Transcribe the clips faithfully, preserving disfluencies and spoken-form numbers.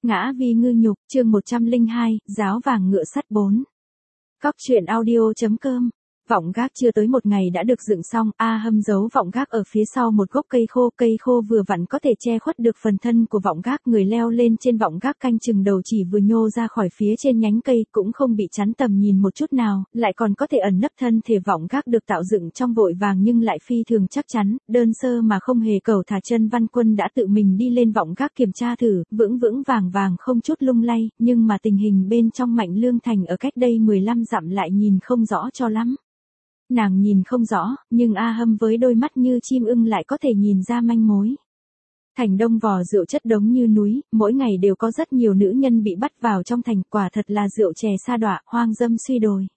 Ngã vì ngư nhục, chương một trăm lẻ hai, giáo vàng ngựa sắt bốn. Cóc truyện audio.com. Vọng gác chưa tới một ngày đã được dựng xong, A Hâm giấu vọng gác ở phía sau một gốc cây khô, cây khô vừa vặn có thể che khuất được phần thân của vọng gác, người leo lên trên vọng gác canh chừng đầu chỉ vừa nhô ra khỏi phía trên nhánh cây, cũng không bị chắn tầm nhìn một chút nào, lại còn có thể ẩn nấp thân thể. Vọng gác được tạo dựng trong vội vàng nhưng lại phi thường chắc chắn, đơn sơ mà không hề cầu thả. Chân Văn Quân đã tự mình đi lên vọng gác kiểm tra thử, vững vững vàng vàng không chút lung lay, nhưng mà tình hình bên trong Mạnh Lương Thành ở cách đây mười lăm dặm lại nhìn không rõ cho lắm. Nàng nhìn không rõ, nhưng A Hâm với đôi mắt như chim ưng lại có thể nhìn ra manh mối. Thành đông vò rượu chất đống như núi, mỗi ngày đều có rất nhiều nữ nhân bị bắt vào trong thành, quả thật là rượu chè sa đọa, hoang dâm suy đồi.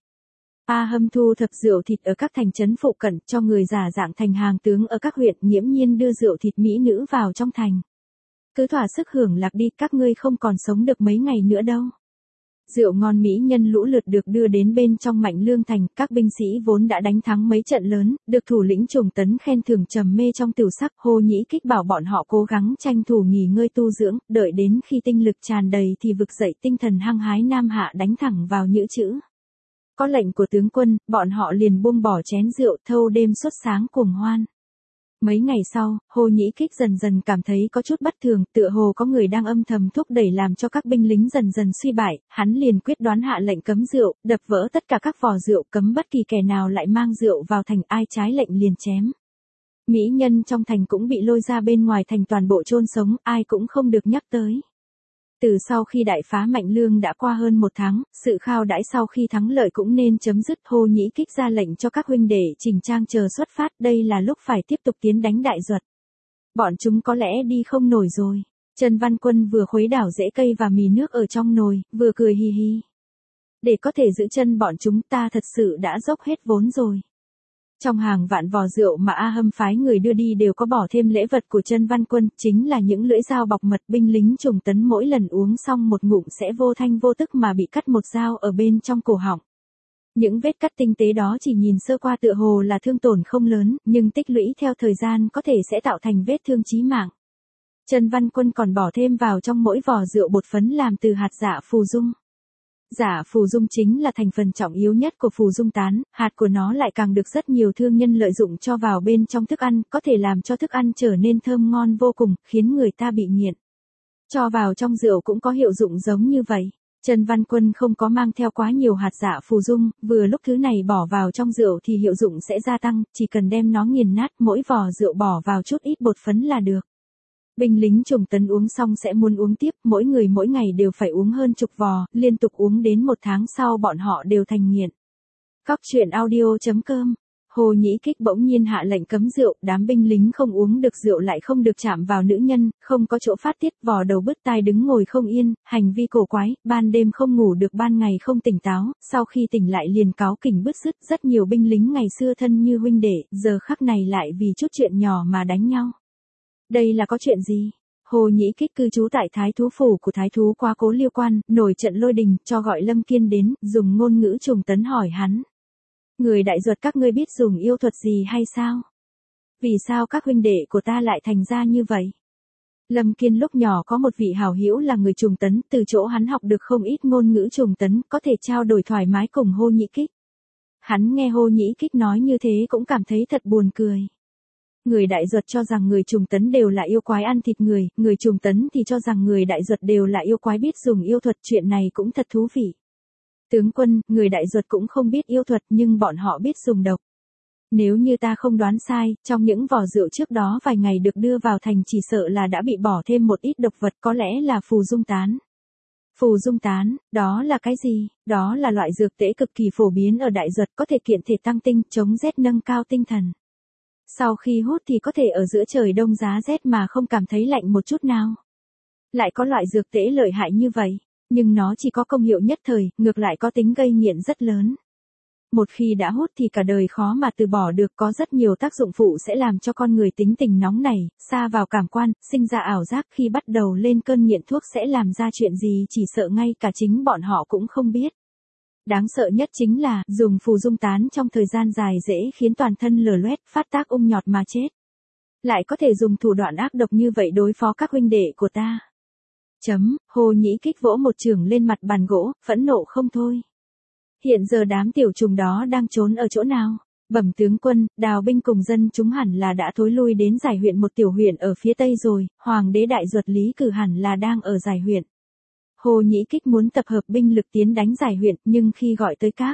A Hâm thu thập rượu thịt ở các thành trấn phụ cận, cho người giả dạng thành hàng tướng ở các huyện, nghiễm nhiên đưa rượu thịt mỹ nữ vào trong thành. Cứ thỏa sức hưởng lạc đi, các ngươi không còn sống được mấy ngày nữa đâu. Rượu ngon mỹ nhân lũ lượt được đưa đến bên trong Mạnh Lương Thành, các binh sĩ vốn đã đánh thắng mấy trận lớn, được thủ lĩnh Trùng Tấn khen thưởng trầm mê trong tiểu sắc. Hồ Nhĩ Kích bảo bọn họ cố gắng tranh thủ nghỉ ngơi tu dưỡng, đợi đến khi tinh lực tràn đầy thì vực dậy tinh thần hăng hái nam hạ đánh thẳng vào nhữ chữ. Có lệnh của tướng quân, bọn họ liền buông bỏ chén rượu, thâu đêm suốt sáng cuồng hoan. Mấy ngày sau, Hồ Nhĩ Kích dần dần cảm thấy có chút bất thường, tựa hồ có người đang âm thầm thúc đẩy làm cho các binh lính dần dần suy bại, hắn liền quyết đoán hạ lệnh cấm rượu, đập vỡ tất cả các vò rượu, cấm bất kỳ kẻ nào lại mang rượu vào thành, ai trái lệnh liền chém. Mỹ nhân trong thành cũng bị lôi ra bên ngoài thành toàn bộ chôn sống, ai cũng không được nhắc tới. Từ sau khi đại phá Mạnh Lương đã qua hơn một tháng, sự khao đãi sau khi thắng lợi cũng nên chấm dứt. Hồ Nhĩ Kích ra lệnh cho các huynh đệ chỉnh trang chờ xuất phát, đây là lúc phải tiếp tục tiến đánh Đại Duật. Bọn chúng có lẽ đi không nổi rồi. Trần Văn Quân vừa khuấy đảo rễ cây và mì nước ở trong nồi, vừa cười hì hì. Để có thể giữ chân bọn chúng, ta thật sự đã dốc hết vốn rồi. Trong hàng vạn vò rượu mà A Hâm phái người đưa đi đều có bỏ thêm lễ vật của Trân Văn Quân, chính là những lưỡi dao bọc mật. Binh lính Trùng Tấn mỗi lần uống xong một ngụm sẽ vô thanh vô tức mà bị cắt một dao ở bên trong cổ họng. Những vết cắt tinh tế đó chỉ nhìn sơ qua tựa hồ là thương tổn không lớn, nhưng tích lũy theo thời gian có thể sẽ tạo thành vết thương chí mạng. Trân Văn Quân còn bỏ thêm vào trong mỗi vò rượu bột phấn làm từ hạt dạ phù dung. Dạ phù dung chính là thành phần trọng yếu nhất của phù dung tán, hạt của nó lại càng được rất nhiều thương nhân lợi dụng cho vào bên trong thức ăn, có thể làm cho thức ăn trở nên thơm ngon vô cùng, khiến người ta bị nghiện. Cho vào trong rượu cũng có hiệu dụng giống như vậy. Trần Văn Quân không có mang theo quá nhiều hạt dạ phù dung, vừa lúc thứ này bỏ vào trong rượu thì hiệu dụng sẽ gia tăng, chỉ cần đem nó nghiền nát, mỗi vò rượu bỏ vào chút ít bột phấn là được. Binh lính Trùng Tấn uống xong sẽ muốn uống tiếp, mỗi người mỗi ngày đều phải uống hơn chục vò, liên tục uống đến một tháng sau bọn họ đều thành nghiện. Cóc truyện audio.com. Hồ Nhĩ Kích bỗng nhiên hạ lệnh cấm rượu, đám binh lính không uống được rượu lại không được chạm vào nữ nhân, không có chỗ phát tiết, vò đầu bứt tai đứng ngồi không yên, hành vi cổ quái, ban đêm không ngủ được ban ngày không tỉnh táo, sau khi tỉnh lại liền cáu kỉnh bứt rứt. Rất nhiều binh lính ngày xưa thân như huynh đệ, giờ khắc này lại vì chút chuyện nhỏ mà đánh nhau. Đây là có chuyện gì? Hồ Nhĩ Kích cư trú tại Thái Thú Phủ của Thái Thú Quá Cố Liêu Quan, nổi trận lôi đình, cho gọi Lâm Kiên đến, dùng ngôn ngữ Trùng Tấn hỏi hắn. Người Đại Duật các ngươi biết dùng yêu thuật gì hay sao? Vì sao các huynh đệ của ta lại thành ra như vậy? Lâm Kiên lúc nhỏ có một vị hảo hữu là người Trùng Tấn, từ chỗ hắn học được không ít ngôn ngữ Trùng Tấn, có thể trao đổi thoải mái cùng Hồ Nhĩ Kích. Hắn nghe Hồ Nhĩ Kích nói như thế cũng cảm thấy thật buồn cười. Người Đại Duật cho rằng người Trùng Tấn đều là yêu quái ăn thịt người, người Trùng Tấn thì cho rằng người Đại Duật đều là yêu quái biết dùng yêu thuật, chuyện này cũng thật thú vị. Tướng quân, người Đại Duật cũng không biết yêu thuật nhưng bọn họ biết dùng độc. Nếu như ta không đoán sai, trong những vò rượu trước đó vài ngày được đưa vào thành chỉ sợ là đã bị bỏ thêm một ít độc vật, có lẽ là phù dung tán. Phù dung tán, đó là cái gì? Đó là loại dược tễ cực kỳ phổ biến ở Đại Duật, có thể kiện thể tăng tinh, chống rét nâng cao tinh thần. Sau khi hút thì có thể ở giữa trời đông giá rét mà không cảm thấy lạnh một chút nào. Lại có loại dược tễ lợi hại như vậy, nhưng nó chỉ có công hiệu nhất thời, ngược lại có tính gây nghiện rất lớn. Một khi đã hút thì cả đời khó mà từ bỏ được, có rất nhiều tác dụng phụ sẽ làm cho con người tính tình nóng nảy, sa vào cảm quan, sinh ra ảo giác, khi bắt đầu lên cơn nghiện thuốc sẽ làm ra chuyện gì chỉ sợ ngay cả chính bọn họ cũng không biết. Đáng sợ nhất chính là, dùng phù dung tán trong thời gian dài dễ khiến toàn thân lở loét, phát tác ung nhọt mà chết. Lại có thể dùng thủ đoạn ác độc như vậy đối phó các huynh đệ của ta. Chấm, Hồ Nhĩ Kích vỗ một chưởng lên mặt bàn gỗ, phẫn nộ không thôi. Hiện giờ đám tiểu trùng đó đang trốn ở chỗ nào? Bẩm tướng quân, đào binh cùng dân chúng hẳn là đã thối lui đến Giải huyện, một tiểu huyện ở phía tây rồi, hoàng đế đại duật Lý Cử hẳn là đang ở Giải huyện. Hồ Nhĩ Kích muốn tập hợp binh lực tiến đánh Giải huyện, nhưng khi gọi tới các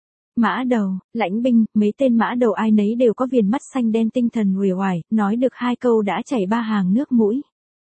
mã đầu, lãnh binh, mấy tên mã đầu ai nấy đều có viền mắt xanh đen tinh thần uể oải, nói được hai câu đã chảy ba hàng nước mũi.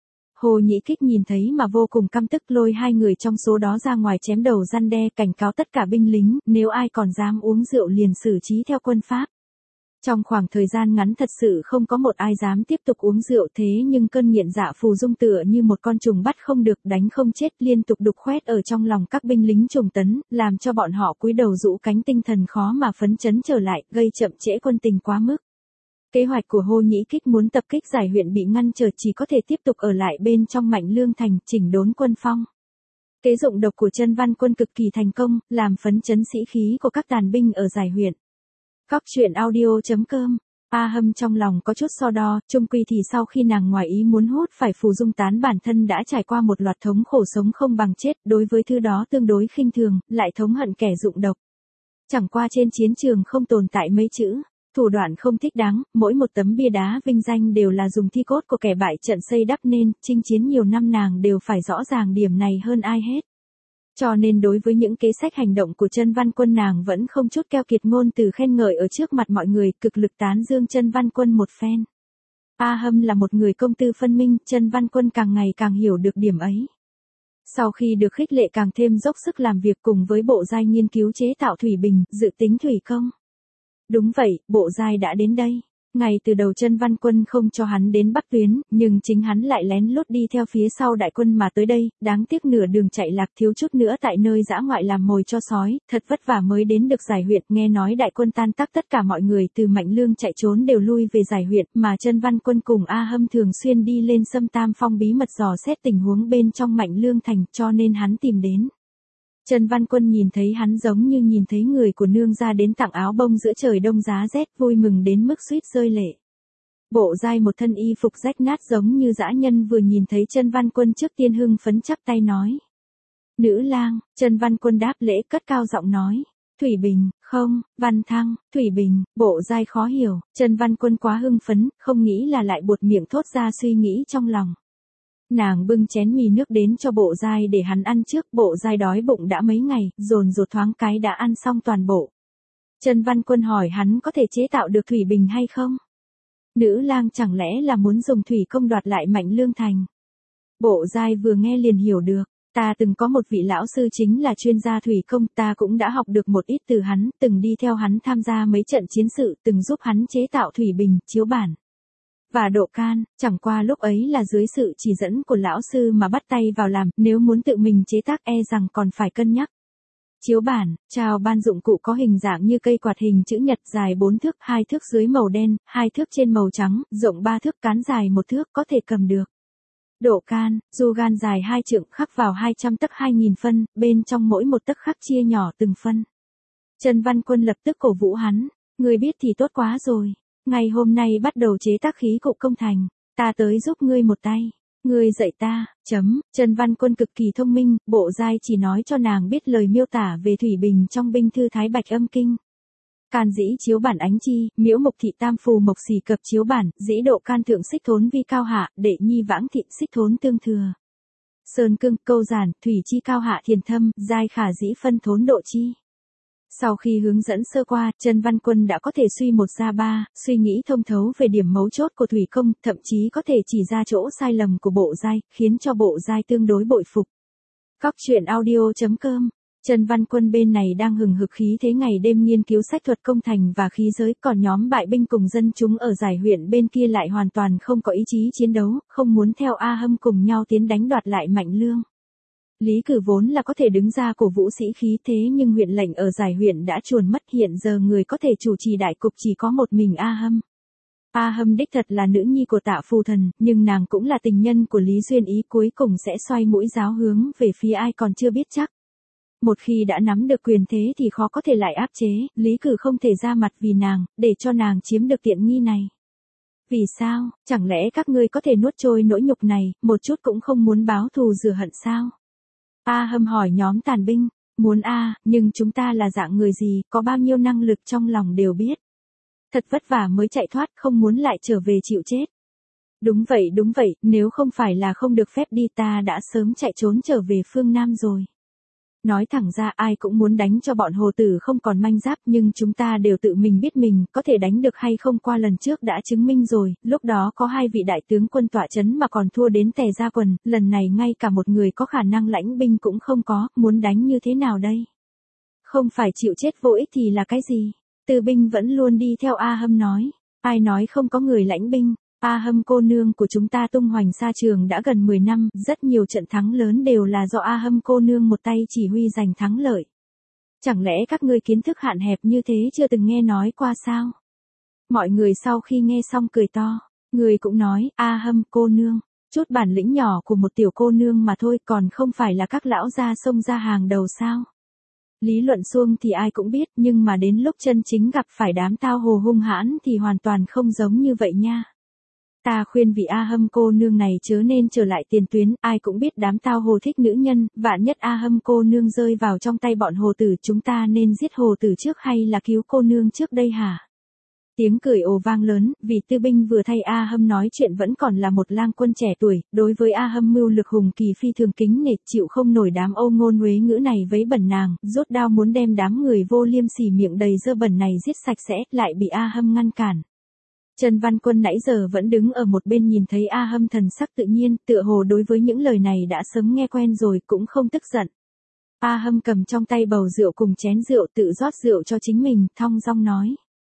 Hồ Nhĩ Kích nhìn thấy mà vô cùng căm tức, lôi hai người trong số đó ra ngoài chém đầu răn đe, cảnh cáo tất cả binh lính, nếu ai còn dám uống rượu liền xử trí theo quân pháp. Trong khoảng thời gian ngắn thật sự không có một ai dám tiếp tục uống rượu, thế nhưng cơn nghiện dạ phù dung tựa như một con trùng bắt không được đánh không chết, liên tục đục khoét ở trong lòng các binh lính trùng tấn, làm cho bọn họ cúi đầu rũ cánh, tinh thần khó mà phấn chấn trở lại, gây chậm trễ quân tình quá mức. Kế hoạch của Hồ Nhĩ Kích muốn tập kích Giải huyện bị ngăn trở, chỉ có thể tiếp tục ở lại bên trong Mạnh Lương thành, chỉnh đốn quân phong. Kế dụng độc của Chân Văn Quân cực kỳ thành công, làm phấn chấn sĩ khí của các tàn binh ở Giải huyện. Cóc truyện audio chấm com. A Hâm trong lòng có chút so đo, chung quy thì sau khi nàng ngoài ý muốn hút phải phù dung tán, bản thân đã trải qua một loạt thống khổ sống không bằng chết, đối với thứ đó tương đối khinh thường, lại thống hận kẻ dụng độc. Chẳng qua trên chiến trường không tồn tại mấy chữ thủ đoạn không thích đáng, mỗi một tấm bia đá vinh danh đều là dùng thi cốt của kẻ bại trận xây đắp nên, chinh chiến nhiều năm nàng đều phải rõ ràng điểm này hơn ai hết. Cho nên đối với những kế sách hành động của Chân Văn Quân, nàng vẫn không chút keo kiệt ngôn từ khen ngợi ở trước mặt mọi người, cực lực tán dương Chân Văn Quân một phen. A Hâm là một người công tư phân minh, Chân Văn Quân càng ngày càng hiểu được điểm ấy. Sau khi được khích lệ càng thêm dốc sức làm việc cùng với bộ giai nghiên cứu chế tạo thủy bình, dự tính thủy công. Đúng vậy, bộ giai đã đến đây. Ngày từ đầu Chân Văn Quân không cho hắn đến Bắc Tuyến, nhưng chính hắn lại lén lút đi theo phía sau đại quân mà tới đây, đáng tiếc nửa đường chạy lạc, thiếu chút nữa tại nơi dã ngoại làm mồi cho sói, thật vất vả mới đến được Giải huyện, nghe nói đại quân tan tác, tất cả mọi người từ Mạnh Lương chạy trốn đều lui về Giải huyện, mà Chân Văn Quân cùng A Hâm thường xuyên đi lên Sâm Tam Phong bí mật dò xét tình huống bên trong Mạnh Lương thành, cho nên hắn tìm đến. Chân Văn Quân nhìn thấy hắn giống như nhìn thấy người của nương gia đến tặng áo bông giữa trời đông giá rét, vui mừng đến mức suýt rơi lệ. Bộ giai một thân y phục rách nát giống như dã nhân, vừa nhìn thấy Chân Văn Quân trước tiên hưng phấn chắp tay nói: "Nữ lang." Chân Văn Quân đáp lễ, cất cao giọng nói: "Thủy Bình." "Không, Văn Thăng." "Thủy Bình." Bộ giai khó hiểu, Chân Văn Quân quá hưng phấn, không nghĩ là lại buột miệng thốt ra suy nghĩ trong lòng. Nàng bưng chén mì nước đến cho bộ giai để hắn ăn trước, bộ giai đói bụng đã mấy ngày, dồn dột thoáng cái đã ăn xong toàn bộ. Chân Văn Quân hỏi hắn có thể chế tạo được thủy bình hay không? Nữ lang chẳng lẽ là muốn dùng thủy công đoạt lại Mạnh Lương thành? Bộ giai vừa nghe liền hiểu được, ta từng có một vị lão sư chính là chuyên gia thủy công, ta cũng đã học được một ít từ hắn, từng đi theo hắn tham gia mấy trận chiến sự, từng giúp hắn chế tạo thủy bình, chiếu bản và độ can, chẳng qua lúc ấy là dưới sự chỉ dẫn của lão sư mà bắt tay vào làm, nếu muốn tự mình chế tác e rằng còn phải cân nhắc. Chiếu bản, trào ban dụng cụ có hình dạng như cây quạt hình chữ nhật, dài bốn thước, hai thước dưới màu đen, hai thước trên màu trắng, rộng ba thước, cán dài một thước, có thể cầm được. Độ can, du gan dài hai trượng, khắc vào hai trăm tấc hai nghìn phân, bên trong mỗi một tấc khắc chia nhỏ từng phân. Chân Văn Quân lập tức cổ vũ hắn, người biết thì tốt quá rồi. Ngày hôm nay bắt đầu chế tác khí cụ công thành, ta tới giúp ngươi một tay. Ngươi dạy ta, chấm, Chân Văn Quân cực kỳ thông minh, bộ giai chỉ nói cho nàng biết lời miêu tả về thủy bình trong binh thư Thái Bạch Âm Kinh. Can dĩ chiếu bản ánh chi, miễu mục thị tam phù mộc xỉ cập chiếu bản, dĩ độ can thượng xích thốn vi cao hạ, đệ nhi vãng thị xích thốn tương thừa. Sơn cương, câu giản, thủy chi cao hạ thiền thâm, giai khả dĩ phân thốn độ chi. Sau khi hướng dẫn sơ qua, Chân Văn Quân đã có thể suy một ra ba, suy nghĩ thông thấu về điểm mấu chốt của thủy công, thậm chí có thể chỉ ra chỗ sai lầm của bộ giai, khiến cho bộ giai tương đối bội phục. Cóc truyện audio chấm com. Chân Văn Quân bên này đang hừng hực khí thế ngày đêm nghiên cứu sách thuật công thành và khí giới, còn nhóm bại binh cùng dân chúng ở Giải huyện bên kia lại hoàn toàn không có ý chí chiến đấu, không muốn theo A Hâm cùng nhau tiến đánh đoạt lại Mạnh Lương. Lý Cử vốn là có thể đứng ra cổ vũ sĩ khí, thế nhưng huyện lệnh ở Giải huyện đã chuồn mất, hiện giờ người có thể chủ trì đại cục chỉ có một mình A Hâm. A Hâm đích thật là nữ nhi của Tạ Phù Thần, nhưng nàng cũng là tình nhân của Lý Duyên Ý, cuối cùng sẽ xoay mũi giáo hướng về phía ai còn chưa biết chắc. Một khi đã nắm được quyền thế thì khó có thể lại áp chế, Lý Cử không thể ra mặt vì nàng, để cho nàng chiếm được tiện nghi này. Vì sao, chẳng lẽ các ngươi có thể nuốt trôi nỗi nhục này, một chút cũng không muốn báo thù rửa hận sao? A Hâm hỏi nhóm tàn binh, muốn a, nhưng chúng ta là dạng người gì, có bao nhiêu năng lực trong lòng đều biết. Thật vất vả mới chạy thoát, không muốn lại trở về chịu chết. Đúng vậy đúng vậy, nếu không phải là không được phép đi ta đã sớm chạy trốn trở về phương Nam rồi. Nói thẳng ra ai cũng muốn đánh cho bọn hồ tử không còn manh giáp, nhưng chúng ta đều tự mình biết mình có thể đánh được hay không, qua lần trước đã chứng minh rồi, lúc đó có hai vị đại tướng quân tọa chấn mà còn thua đến tè ra quần, lần này ngay cả một người có khả năng lãnh binh cũng không có, muốn đánh như thế nào đây? Không phải chịu chết vô ích thì là cái gì? Tư binh vẫn luôn đi theo A Hâm nói, ai nói không có người lãnh binh. A Hâm cô nương của chúng ta tung hoành xa trường đã gần mười năm, rất nhiều trận thắng lớn đều là do A Hâm cô nương một tay chỉ huy giành thắng lợi. Chẳng lẽ các ngươi kiến thức hạn hẹp như thế chưa từng nghe nói qua sao? Mọi người sau khi nghe xong cười to, người cũng nói, A Hâm cô nương, chút bản lĩnh nhỏ của một tiểu cô nương mà thôi, còn không phải là các lão gia xông ra hàng đầu sao? Lý luận suông thì ai cũng biết, nhưng mà đến lúc chân chính gặp phải đám tao hồ hung hãn thì hoàn toàn không giống như vậy nha. Ta khuyên vị A Hâm cô nương này chớ nên trở lại tiền tuyến, ai cũng biết đám tao hồ thích nữ nhân, vạn nhất A Hâm cô nương rơi vào trong tay bọn hồ tử, chúng ta nên giết hồ tử trước hay là cứu cô nương trước đây hả? Tiếng cười ồ vang lớn, vì Tư binh vừa thay A Hâm nói chuyện vẫn còn là một lang quân trẻ tuổi, đối với A Hâm mưu lực hùng kỳ phi thường kính nể, chịu không nổi đám âu ngôn uế ngữ này vấy bẩn nàng, rút đao muốn đem đám người vô liêm sỉ miệng đầy dơ bẩn này giết sạch sẽ, lại bị A Hâm ngăn cản. Trần Văn Quân nãy giờ vẫn đứng ở một bên nhìn thấy A Hâm thần sắc tự nhiên, tựa hồ đối với những lời này đã sớm nghe quen rồi, cũng không tức giận. A Hâm cầm trong tay bầu rượu cùng chén rượu tự rót rượu cho chính mình, thong dong nói.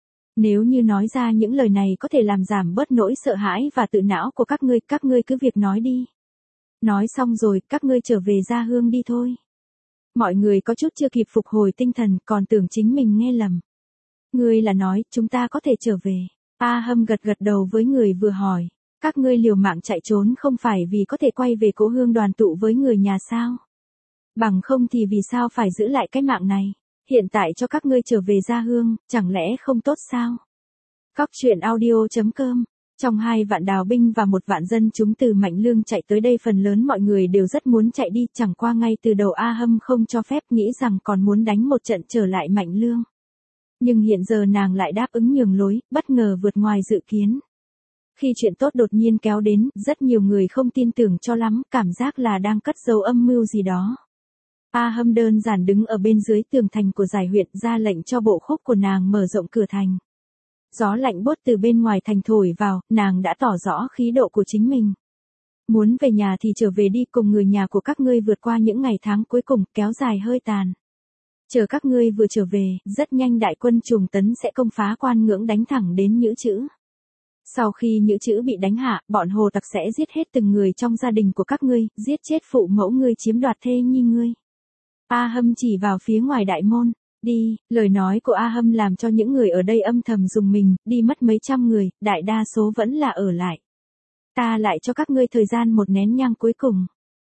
Nếu như nói ra những lời này có thể làm giảm bớt nỗi sợ hãi và tự não của các ngươi, các ngươi cứ việc nói đi. Nói xong rồi, các ngươi trở về gia hương đi thôi. Mọi người có chút chưa kịp phục hồi tinh thần, còn tưởng chính mình nghe lầm. Ngươi là nói, chúng ta có thể trở về. A Hâm gật gật đầu với người vừa hỏi, các ngươi liều mạng chạy trốn không phải vì có thể quay về cố hương đoàn tụ với người nhà sao? Bằng không thì vì sao phải giữ lại cái mạng này? Hiện tại cho các ngươi trở về gia hương, chẳng lẽ không tốt sao? Cóc truyện audio chấm com. Trong hai vạn đào binh và một vạn dân chúng từ Mạnh Lương chạy tới đây, phần lớn mọi người đều rất muốn chạy đi, chẳng qua ngay từ đầu A Hâm không cho phép, nghĩ rằng còn muốn đánh một trận trở lại Mạnh Lương. Nhưng hiện giờ nàng lại đáp ứng nhường lối, bất ngờ vượt ngoài dự kiến. Khi chuyện tốt đột nhiên kéo đến, rất nhiều người không tin tưởng cho lắm, cảm giác là đang cất giấu âm mưu gì đó. A Hâm đơn giản đứng ở bên dưới tường thành của giải huyện, ra lệnh cho bộ khúc của nàng mở rộng cửa thành. Gió lạnh buốt từ bên ngoài thành thổi vào, nàng đã tỏ rõ khí độ của chính mình. Muốn về nhà thì trở về đi, cùng người nhà của các ngươi vượt qua những ngày tháng cuối cùng, kéo dài hơi tàn. Chờ các ngươi vừa trở về, rất nhanh đại quân Trùng Tấn sẽ công phá Quan Ngưỡng, đánh thẳng đến Nhữ Chữ. Sau khi Nhữ Chữ bị đánh hạ, bọn hồ tặc sẽ giết hết từng người trong gia đình của các ngươi, giết chết phụ mẫu ngươi, chiếm đoạt thê nhi ngươi. A Hâm chỉ vào phía ngoài đại môn, đi, lời nói của A Hâm làm cho những người ở đây âm thầm rùng mình, đi mất mấy trăm người, đại đa số vẫn là ở lại. Ta lại cho các ngươi thời gian một nén nhang cuối cùng.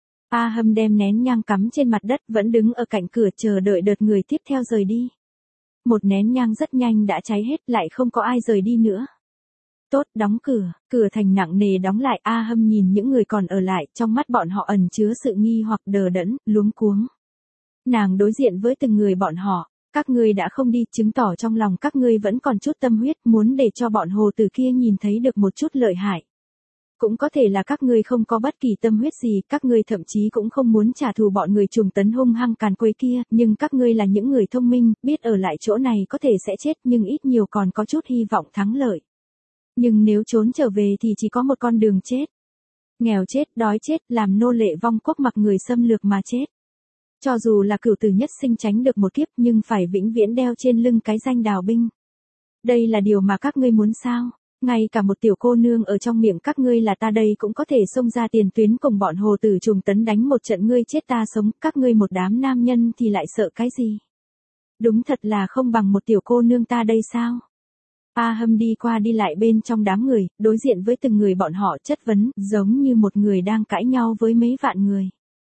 A Hâm đem nén nhang cắm trên mặt đất, vẫn đứng ở cạnh cửa chờ đợi đợt người tiếp theo rời đi. Một nén nhang rất nhanh đã cháy hết, lại không có ai rời đi nữa. Tốt, đóng cửa, cửa thành nặng nề đóng lại. A Hâm nhìn những người còn ở lại, trong mắt bọn họ ẩn chứa sự nghi hoặc, đờ đẫn, luống cuống. Nàng đối diện với từng người bọn họ, các ngươi đã không đi, chứng tỏ trong lòng các ngươi vẫn còn chút tâm huyết, muốn để cho bọn hồ tử kia nhìn thấy được một chút lợi hại. Cũng có thể là các ngươi không có bất kỳ tâm huyết gì, các ngươi thậm chí cũng không muốn trả thù bọn người Trùng Tấn hung hăng càn quấy kia, nhưng các ngươi là những người thông minh, biết ở lại chỗ này có thể sẽ chết, nhưng ít nhiều còn có chút hy vọng thắng lợi. Nhưng nếu trốn trở về thì chỉ có một con đường chết. Nghèo chết, đói chết, làm nô lệ vong quốc, mặc người xâm lược mà chết. Cho dù là cửu tử nhất sinh tránh được một kiếp, nhưng phải vĩnh viễn đeo trên lưng cái danh đào binh. Đây là điều mà các ngươi muốn sao? Ngay cả một tiểu cô nương ở trong miệng các ngươi là ta đây cũng có thể xông ra tiền tuyến cùng bọn hồ tử Trùng Tấn đánh một trận, ngươi chết ta sống, các ngươi một đám nam nhân thì lại sợ cái gì? Đúng thật là không bằng một tiểu cô nương ta đây sao? A Hâm đi qua đi lại bên trong đám người, đối diện với từng người bọn họ chất vấn, giống như một người đang cãi nhau với mấy vạn người.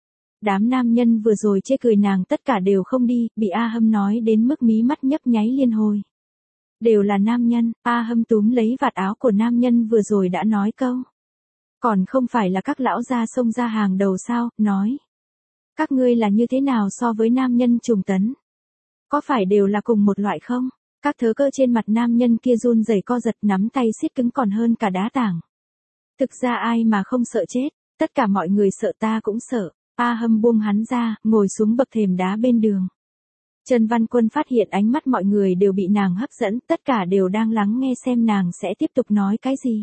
Đám nam nhân vừa rồi chê cười nàng tất cả đều không đi, bị A Hâm nói đến mức mí mắt nhấp nháy liên hồi. Đều là nam nhân, A Hâm túm lấy vạt áo của nam nhân vừa rồi đã nói câu. Còn không phải là các lão gia xông ra hàng đầu sao, nói. Các ngươi là như thế nào so với nam nhân Trùng Tấn? Có phải đều là cùng một loại không? Các thớ cơ trên mặt nam nhân kia run rẩy co giật, nắm tay siết cứng còn hơn cả đá tảng. Thực ra ai mà không sợ chết, tất cả mọi người sợ ta cũng sợ. A Hâm buông hắn ra, ngồi xuống bậc thềm đá bên đường. Trần Văn Quân phát hiện ánh mắt mọi người đều bị nàng hấp dẫn, tất cả đều đang lắng nghe xem nàng sẽ tiếp tục nói cái gì.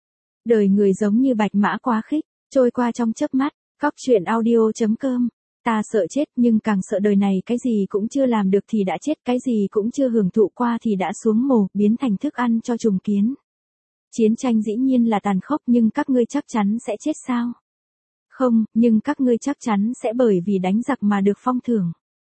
Đời người giống như bạch mã quá khích, trôi qua trong chớp mắt. Cóc truyện audio chấm com. Ta sợ chết nhưng càng sợ đời này cái gì cũng chưa làm được thì đã chết, cái gì cũng chưa hưởng thụ qua thì đã xuống mồ, biến thành thức ăn cho trùng kiến. Chiến tranh dĩ nhiên là tàn khốc nhưng các ngươi chắc chắn sẽ chết sao? Không, nhưng các ngươi chắc chắn sẽ bởi vì đánh giặc mà được phong thưởng.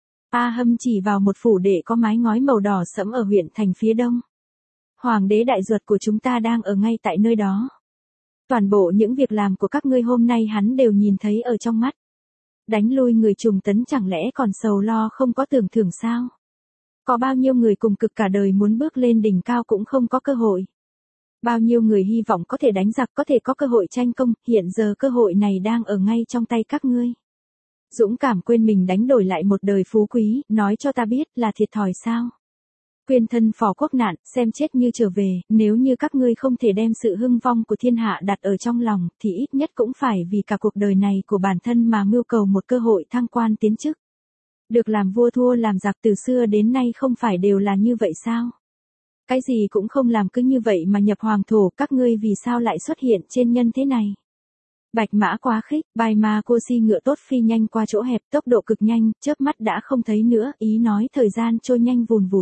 A Hâm chỉ vào một phủ đệ có mái ngói màu đỏ sẫm ở huyện thành phía đông. Hoàng đế đại duật của chúng ta đang ở ngay tại nơi đó. Toàn bộ những việc làm của các ngươi hôm nay hắn đều nhìn thấy ở trong mắt. Đánh lui người Trùng Tấn chẳng lẽ còn sầu lo không có tưởng thưởng sao? Có bao nhiêu người cùng cực cả đời muốn bước lên đỉnh cao cũng không có cơ hội. Bao nhiêu người hy vọng có thể đánh giặc, có thể có cơ hội tranh công, hiện giờ cơ hội này đang ở ngay trong tay các ngươi. Dũng cảm quên mình đánh đổi lại một đời phú quý, nói cho ta biết là thiệt thòi sao? Quyên thân phò quốc nạn, xem chết như trở về, nếu như các ngươi không thể đem sự hưng vong của thiên hạ đặt ở trong lòng, thì ít nhất cũng phải vì cả cuộc đời này của bản thân mà mưu cầu một cơ hội thăng quan tiến chức. Được làm vua thua làm giặc từ xưa đến nay không phải đều là như vậy sao? Cái gì cũng không làm cứ như vậy mà nhập hoàng thổ, các ngươi vì sao lại xuất hiện trên nhân thế này? Bạch mã quá khích, bài ma cô si ngựa tốt phi nhanh qua chỗ hẹp, tốc độ cực nhanh, chớp mắt đã không thấy nữa, ý nói thời gian trôi nhanh vùn vụt.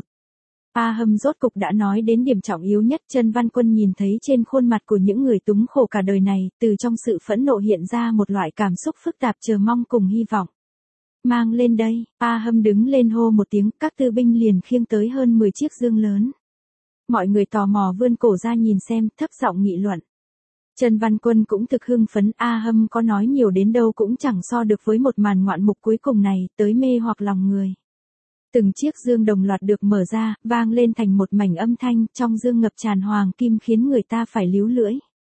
A Hâm rốt cục đã nói đến điểm trọng yếu nhất. Trần Văn Quân nhìn thấy trên khuôn mặt của những người túng khổ cả đời này, từ trong sự phẫn nộ hiện ra một loại cảm xúc phức tạp chờ mong cùng hy vọng. Mang lên đây, A Hâm đứng lên hô một tiếng, các tư binh liền khiêng tới hơn mười chiếc dương lớn. Mọi người tò mò vươn cổ ra nhìn xem, thấp giọng nghị luận. Trần Văn Quân cũng thực hưng phấn, A Hâm có nói nhiều đến đâu cũng chẳng so được với một màn ngoạn mục cuối cùng này, tới mê hoặc lòng người. Từng chiếc dương đồng loạt được mở ra, vang lên thành một mảnh âm thanh, trong dương ngập tràn hoàng kim khiến người ta phải líu lưỡi.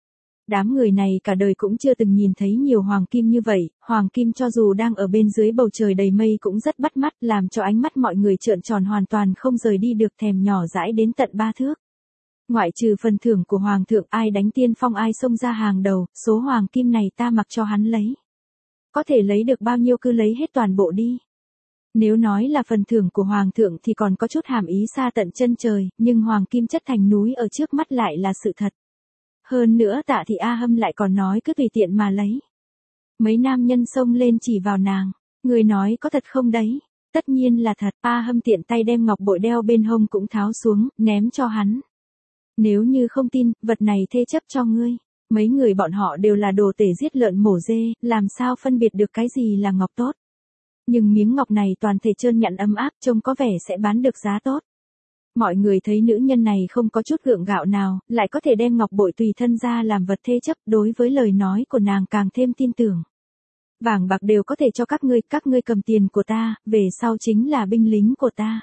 Đám người này cả đời cũng chưa từng nhìn thấy nhiều hoàng kim như vậy, hoàng kim cho dù đang ở bên dưới bầu trời đầy mây cũng rất bắt mắt, làm cho ánh mắt mọi người trợn tròn hoàn toàn không rời đi được, thèm nhỏ dãi đến tận ba thước. Ngoại trừ phần thưởng của hoàng thượng, ai đánh tiên phong ai xông ra hàng đầu, số hoàng kim này ta mặc cho hắn lấy. Có thể lấy được bao nhiêu cứ lấy hết toàn bộ đi. Nếu nói là phần thưởng của hoàng thượng thì còn có chút hàm ý xa tận chân trời, nhưng hoàng kim chất thành núi ở trước mắt lại là sự thật. Hơn nữa Tạ Thị A Hâm lại còn nói cứ tùy tiện mà lấy. Mấy nam nhân xông lên chỉ vào nàng, người nói có thật không đấy? Tất nhiên là thật. A Hâm tiện tay đem ngọc bội đeo bên hông cũng tháo xuống, ném cho hắn. Nếu như không tin, vật này thê chấp cho ngươi. Mấy người bọn họ đều là đồ tể giết lợn mổ dê, làm sao phân biệt được cái gì là ngọc tốt. Nhưng miếng ngọc này toàn thể trơn nhẵn ấm áp, trông có vẻ sẽ bán được giá tốt. Mọi người thấy nữ nhân này không có chút gượng gạo nào, lại có thể đem ngọc bội tùy thân ra làm vật thế chấp, đối với lời nói của nàng càng thêm tin tưởng. Vàng bạc đều có thể cho các ngươi, các ngươi cầm tiền của ta, về sau chính là binh lính của ta.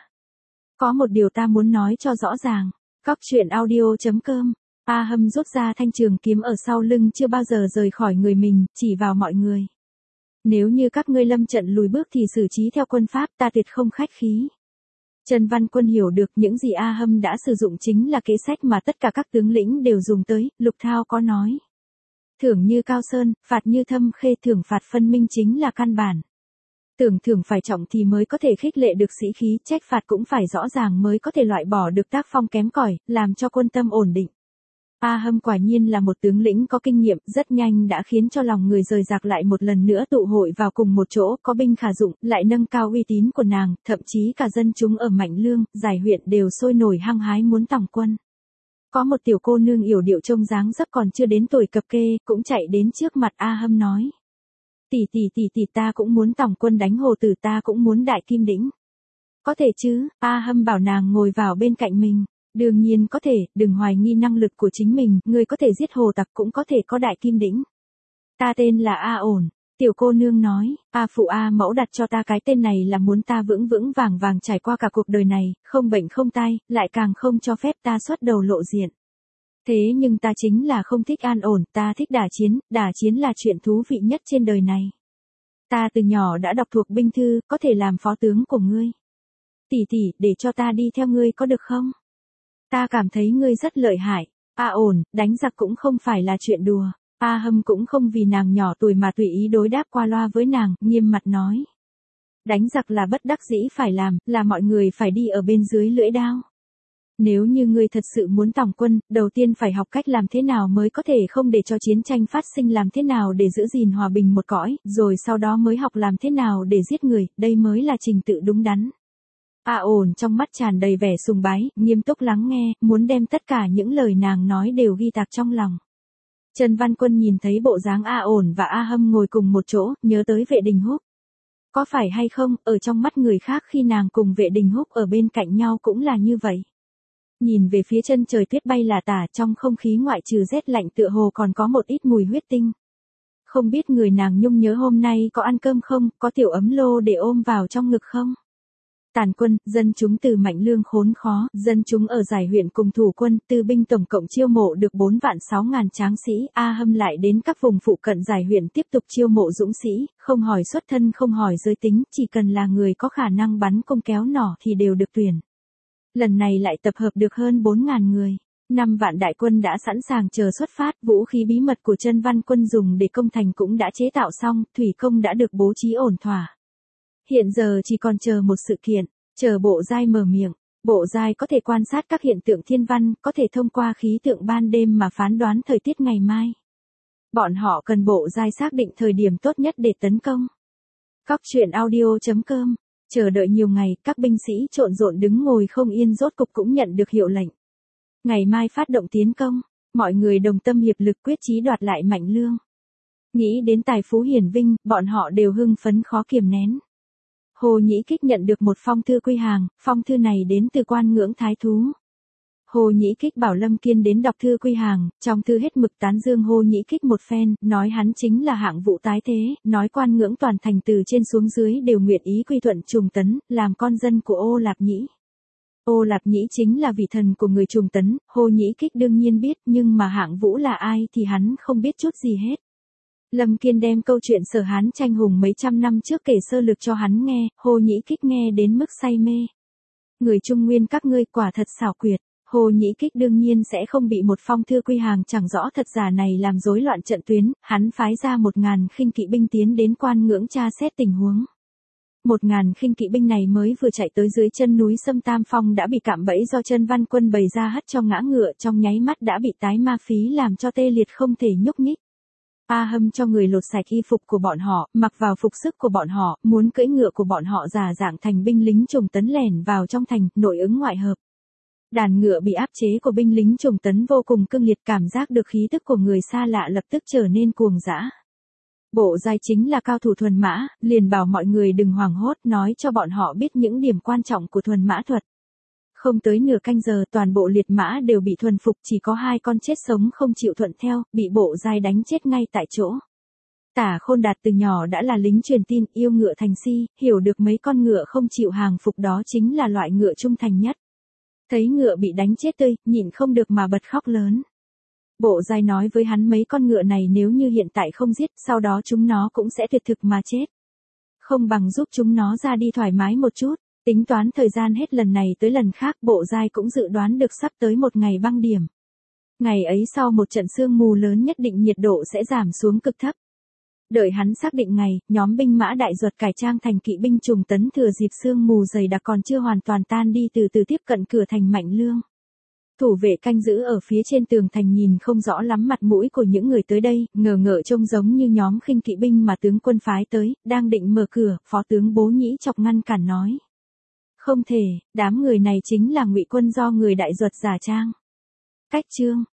Có một điều ta muốn nói cho rõ ràng. Cóc truyện audio chấm com. A Hâm rút ra thanh trường kiếm ở sau lưng chưa bao giờ rời khỏi người mình, chỉ vào mọi người. Nếu như các ngươi lâm trận lùi bước thì xử trí theo quân pháp, ta tuyệt không khách khí. Trần Văn Quân hiểu được những gì A Hâm đã sử dụng chính là kế sách mà tất cả các tướng lĩnh đều dùng tới, Lục Thao có nói. Thưởng như Cao Sơn, phạt như Thâm Khê, thưởng phạt phân minh chính là căn bản. Tưởng thưởng phải trọng thì mới có thể khích lệ được sĩ khí, trách phạt cũng phải rõ ràng mới có thể loại bỏ được tác phong kém cỏi, làm cho quân tâm ổn định. A Hâm quả nhiên là một tướng lĩnh có kinh nghiệm, rất nhanh đã khiến cho lòng người rời rạc lại một lần nữa tụ hội vào cùng một chỗ, có binh khả dụng, lại nâng cao uy tín của nàng, thậm chí cả dân chúng ở Mạnh Lương, Giải huyện đều sôi nổi hăng hái muốn tòng quân. Có một tiểu cô nương yểu điệu trông dáng dấp còn chưa đến tuổi cập kê, cũng chạy đến trước mặt A Hâm nói. Tỷ tỷ tỷ tỷ ta cũng muốn tòng quân đánh hồ tử, ta cũng muốn đại kim đĩnh. Có thể chứ? A Hâm bảo nàng ngồi vào bên cạnh mình. Đương nhiên có thể, đừng hoài nghi năng lực của chính mình, ngươi có thể giết hồ tặc cũng có thể có đại kim đĩnh. Ta tên là A Ổn. Tiểu cô nương nói, A phụ A mẫu đặt cho ta cái tên này là muốn ta vững vững vàng vàng trải qua cả cuộc đời này, không bệnh không tai, lại càng không cho phép ta xuất đầu lộ diện. Thế nhưng ta chính là không thích an ổn, ta thích đả chiến, đả chiến là chuyện thú vị nhất trên đời này. Ta từ nhỏ đã đọc thuộc binh thư, có thể làm phó tướng của ngươi. Tỷ tỷ, để cho ta đi theo ngươi có được không? Ta cảm thấy ngươi rất lợi hại. A ổn, đánh giặc cũng không phải là chuyện đùa. A hâm cũng không vì nàng nhỏ tuổi mà tùy ý đối đáp qua loa với nàng, nghiêm mặt nói. Đánh giặc là bất đắc dĩ phải làm, là mọi người phải đi ở bên dưới lưỡi đao. Nếu như ngươi thật sự muốn tòng quân, đầu tiên phải học cách làm thế nào mới có thể không để cho chiến tranh phát sinh, làm thế nào để giữ gìn hòa bình một cõi, rồi sau đó mới học làm thế nào để giết người, đây mới là trình tự đúng đắn. A ổn trong mắt tràn đầy vẻ sùng bái, nghiêm túc lắng nghe, muốn đem tất cả những lời nàng nói đều ghi tạc trong lòng. Trần Văn Quân nhìn thấy bộ dáng A ổn và A hâm ngồi cùng một chỗ, nhớ tới Vệ Đình Húc. Có phải hay không, ở trong mắt người khác khi nàng cùng Vệ Đình Húc ở bên cạnh nhau cũng là như vậy. Nhìn về phía chân trời tuyết bay là tả, trong không khí ngoại trừ rét lạnh tựa hồ còn có một ít mùi huyết tinh. Không biết người nàng nhung nhớ hôm nay có ăn cơm không, có tiểu ấm lô để ôm vào trong ngực không? Tàn quân, dân chúng từ Mạnh Lương khốn khó, dân chúng ở giải huyện cùng thủ quân, tư binh tổng cộng chiêu mộ được bốn vạn sáu ngàn tráng sĩ, A hâm lại đến các vùng phụ cận giải huyện tiếp tục chiêu mộ dũng sĩ, không hỏi xuất thân không hỏi giới tính, chỉ cần là người có khả năng bắn cung kéo nỏ thì đều được tuyển. Lần này lại tập hợp được hơn bốn ngàn người. Năm vạn đại quân đã sẵn sàng chờ xuất phát, vũ khí bí mật của Trân Văn Quân dùng để công thành cũng đã chế tạo xong, thủy công đã được bố trí ổn thỏa. Hiện giờ chỉ còn chờ một sự kiện, chờ Bộ Giai mở miệng. Bộ Giai có thể quan sát các hiện tượng thiên văn, có thể thông qua khí tượng ban đêm mà phán đoán thời tiết ngày mai. Bọn họ cần Bộ Giai xác định thời điểm tốt nhất để tấn công. Cóc truyện audio chấm com. Chờ đợi nhiều ngày, các binh sĩ trộn rộn đứng ngồi không yên rốt cục cũng nhận được hiệu lệnh. Ngày mai phát động tiến công, mọi người đồng tâm hiệp lực quyết chí đoạt lại Mạnh Lương. Nghĩ đến tài phú hiển vinh, bọn họ đều hưng phấn khó kiềm nén. Hồ Nhĩ Kích nhận được một phong thư quy hàng, phong thư này đến từ Quan Ngưỡng Thái Thú. Hồ Nhĩ Kích bảo Lâm Kiên đến đọc thư quy hàng, trong thư hết mực tán dương Hồ Nhĩ Kích một phen, nói hắn chính là hạng vũ tái thế, nói Quan Ngưỡng toàn thành từ trên xuống dưới đều nguyện ý quy thuận Trùng Tấn, làm con dân của Ô Lạp Nhĩ. Ô Lạp Nhĩ chính là vị thần của người Trùng Tấn, Hồ Nhĩ Kích đương nhiên biết, nhưng mà hạng vũ là ai thì hắn không biết chút gì hết. Lâm Kiên đem câu chuyện Sở Hán tranh hùng mấy trăm năm trước kể sơ lược cho hắn nghe, Hồ Nhĩ Kích nghe đến mức say mê. Người Trung Nguyên các ngươi quả thật xảo quyệt. Hồ Nhĩ Kích đương nhiên sẽ không bị một phong thư quy hàng chẳng rõ thật giả này làm rối loạn trận tuyến, hắn phái ra một ngàn khinh kỵ binh tiến đến Quan Ngưỡng tra xét tình huống. Một ngàn khinh kỵ binh này mới vừa chạy tới dưới chân núi Sâm Tam Phong đã bị cạm bẫy do Trân Văn Quân bày ra hất cho ngã ngựa, trong nháy mắt đã bị tái ma phí làm cho tê liệt không thể nhúc nhích. A hâm cho người lột sạch y phục của bọn họ, mặc vào phục sức của bọn họ, muốn cưỡi ngựa của bọn họ giả dạng thành binh lính Trùng Tấn lẻn vào trong thành, nội ứng ngoại hợp. Đàn ngựa bị áp chế của binh lính Trùng Tấn vô cùng cương liệt, cảm giác được khí tức của người xa lạ lập tức trở nên cuồng dã. Bộ Giai chính là cao thủ thuần mã, liền bảo mọi người đừng hoảng hốt, nói cho bọn họ biết những điểm quan trọng của thuần mã thuật. Không tới nửa canh giờ toàn bộ liệt mã đều bị thuần phục, chỉ có hai con chết sống không chịu thuận theo, bị Bộ Giai đánh chết ngay tại chỗ. Tả Khôn Đạt từ nhỏ đã là lính truyền tin, yêu ngựa thành si, hiểu được mấy con ngựa không chịu hàng phục đó chính là loại ngựa trung thành nhất. Thấy ngựa bị đánh chết tươi, nhịn không được mà bật khóc lớn. Bộ Giai nói với hắn mấy con ngựa này nếu như hiện tại không giết, sau đó chúng nó cũng sẽ tuyệt thực mà chết. Không bằng giúp chúng nó ra đi thoải mái một chút, tính toán thời gian hết lần này tới lần khác, Bộ Giai cũng dự đoán được sắp tới một ngày băng điểm. Ngày ấy sau một trận sương mù lớn nhất định nhiệt độ sẽ giảm xuống cực thấp. Đợi hắn xác định ngày, nhóm binh mã đại duật cải trang thành kỵ binh Trùng Tấn thừa dịp sương mù dày đặc còn chưa hoàn toàn tan đi từ từ tiếp cận cửa thành Mạnh Lương. Thủ vệ canh giữ ở phía trên tường thành nhìn không rõ lắm mặt mũi của những người tới đây, ngờ ngợ trông giống như nhóm khinh kỵ binh mà tướng quân phái tới, đang định mở cửa, phó tướng Bố Nhĩ chọc ngăn cản nói. Không thể, đám người này chính là ngụy quân do người đại duật giả trang. Cách chương